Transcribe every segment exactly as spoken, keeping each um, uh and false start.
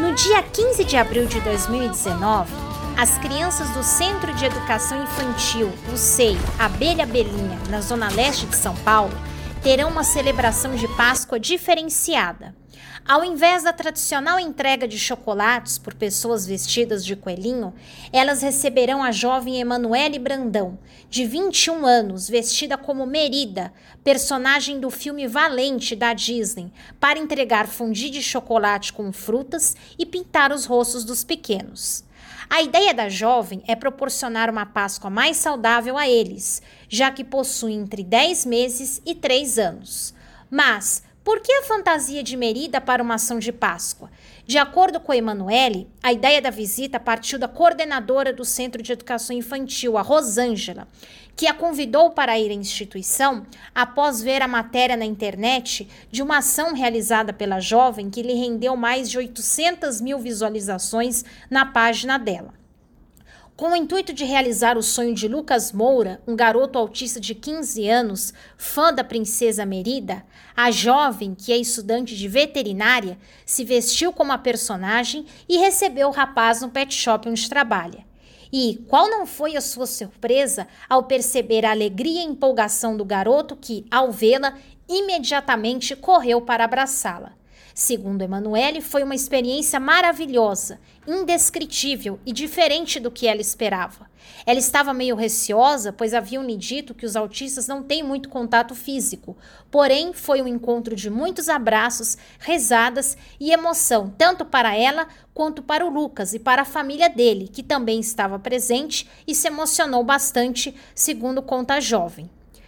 No dia quinze de abril de dois mil e dezenove, as crianças do Centro de Educação Infantil, o C E I, Abelha Belinha, na zona leste de São Paulo, terão uma celebração de Páscoa diferenciada. Ao invés da tradicional entrega de chocolates por pessoas vestidas de coelhinho, elas receberão a jovem Emanuele Brandão, de vinte e um anos, vestida como Merida, personagem do filme Valente da Disney, para entregar fondue de chocolate com frutas e pintar os rostos dos pequenos. A ideia da jovem é proporcionar uma Páscoa mais saudável a eles, já que possuem entre dez meses e três anos. Mas por que a fantasia de Merida para uma ação de Páscoa? De acordo com Emanuele, a ideia da visita partiu da coordenadora do Centro de Educação Infantil, a Rosângela, que a convidou para ir à instituição após ver a matéria na internet de uma ação realizada pela jovem que lhe rendeu mais de oitocentas mil visualizações na página dela. Com o intuito de realizar o sonho de Lucas Moura, um garoto autista de quinze anos, fã da princesa Merida, a jovem, que é estudante de veterinária, se vestiu como a personagem e recebeu o rapaz no pet shop onde trabalha. E qual não foi a sua surpresa ao perceber a alegria e empolgação do garoto que, ao vê-la, imediatamente correu para abraçá-la? Segundo Emanuele, foi uma experiência maravilhosa, indescritível e diferente do que ela esperava. Ela estava meio receosa, pois haviam-lhe dito que os autistas não têm muito contato físico. Porém, foi um encontro de muitos abraços, risadas e emoção, tanto para ela quanto para o Lucas e para a família dele, que também estava presente e se emocionou bastante, segundo conta a jovem.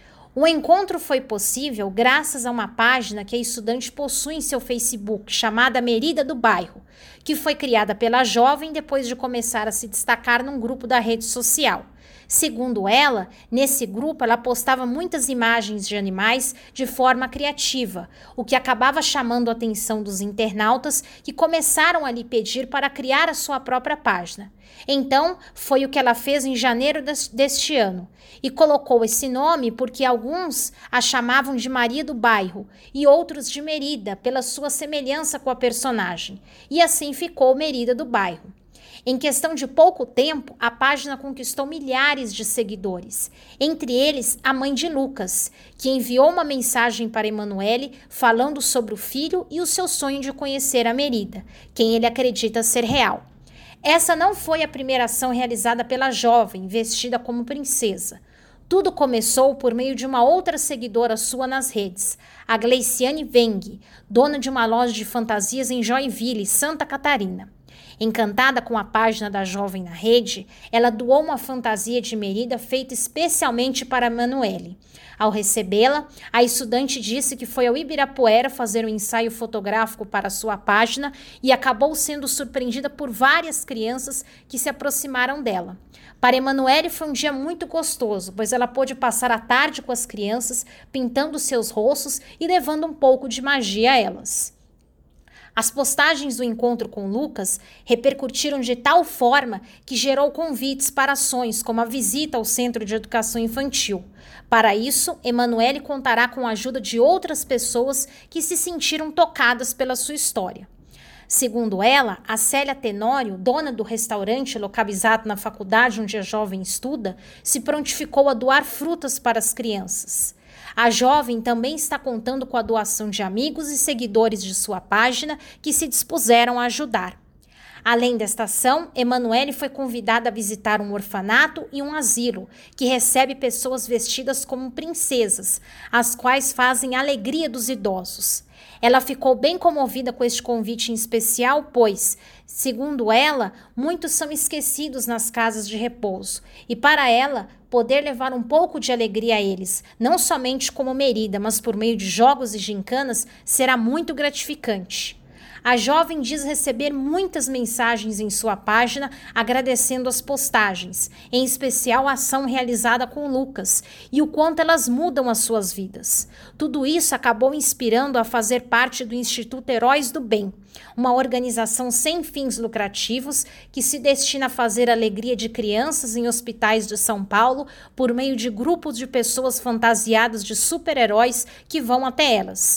O encontro foi possível graças a uma página que a estudante possui em seu Facebook, chamada Merida do Bairro, que foi criada pela jovem depois de começar a se destacar num grupo da rede social. Segundo ela, nesse grupo ela postava muitas imagens de animais de forma criativa, o que acabava chamando a atenção dos internautas que começaram a lhe pedir para criar a sua própria página. Então, foi o que ela fez em janeiro deste ano, e colocou esse nome porque alguns a chamavam de Maria do Bairro e outros de Merida, pela sua semelhança com a personagem, e assim ficou Merida do Bairro. Em questão de pouco tempo, a página conquistou milhares de seguidores, entre eles a mãe de Lucas, que enviou uma mensagem para Emanuele falando sobre o filho e o seu sonho de conhecer a Merida, quem ele acredita ser real. Essa não foi a primeira ação realizada pela jovem, vestida como princesa. Tudo começou por meio de uma outra seguidora sua nas redes, a Gleiciane Weng, dona de uma loja de fantasias em Joinville, Santa Catarina. Encantada com a página da jovem na rede, ela doou uma fantasia de Merida feita especialmente para Emanuele. Ao recebê-la, a estudante disse que foi ao Ibirapuera fazer um ensaio fotográfico para sua página e acabou sendo surpreendida por várias crianças que se aproximaram dela. Para Emanuele foi um dia muito gostoso, pois ela pôde passar a tarde com as crianças, pintando seus rostos e levando um pouco de magia a elas. As postagens do encontro com Lucas repercutiram de tal forma que gerou convites para ações como a visita ao Centro de Educação Infantil. Para isso, Emanuele contará com a ajuda de outras pessoas que se sentiram tocadas pela sua história. Segundo ela, a Célia Tenório, dona do restaurante localizado na faculdade onde a jovem estuda, se prontificou a doar frutas para as crianças. A jovem também está contando com a doação de amigos e seguidores de sua página que se dispuseram a ajudar. Além desta ação, Emanuele foi convidada a visitar um orfanato e um asilo, que recebe pessoas vestidas como princesas, as quais fazem a alegria dos idosos. Ela ficou bem comovida com este convite em especial, pois, segundo ela, muitos são esquecidos nas casas de repouso, e para ela, poder levar um pouco de alegria a eles, não somente como Merida, mas por meio de jogos e gincanas, será muito gratificante. A jovem diz receber muitas mensagens em sua página agradecendo as postagens, em especial a ação realizada com Lucas e o quanto elas mudam as suas vidas. Tudo isso acabou inspirando a fazer parte do Instituto Heróis do Bem, uma organização sem fins lucrativos que se destina a fazer a alegria de crianças em hospitais de São Paulo por meio de grupos de pessoas fantasiadas de super-heróis que vão até elas.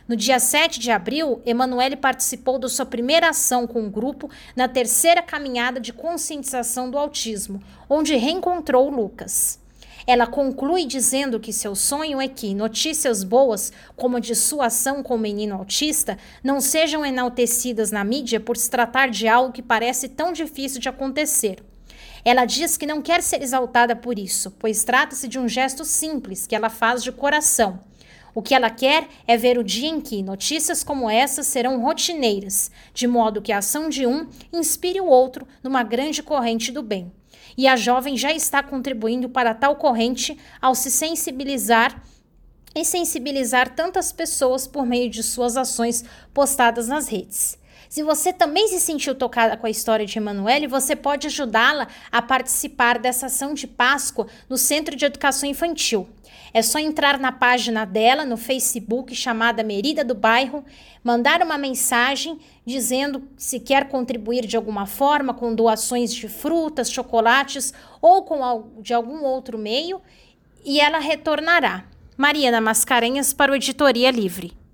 No dia sete de abril, Emanuele participou da sua primeira ação com o grupo na terceira caminhada de conscientização do autismo, onde reencontrou o Lucas. Ela conclui dizendo que seu sonho é que notícias boas, como a de sua ação com o menino autista, não sejam enaltecidas na mídia por se tratar de algo que parece tão difícil de acontecer. Ela diz que não quer ser exaltada por isso, pois trata-se de um gesto simples que ela faz de coração. O que ela quer é ver o dia em que notícias como essas serão rotineiras, de modo que a ação de um inspire o outro numa grande corrente do bem. E a jovem já está contribuindo para tal corrente ao se sensibilizar e sensibilizar tantas pessoas por meio de suas ações postadas nas redes. Se você também se sentiu tocada com a história de Emanuele, você pode ajudá-la a participar dessa ação de Páscoa no Centro de Educação Infantil. É só entrar na página dela no Facebook, chamada Merida do Bairro, mandar uma mensagem dizendo se quer contribuir de alguma forma com doações de frutas, chocolates ou com de algum outro meio, e ela retornará. Mariana Mascarenhas para o Editoria Livre.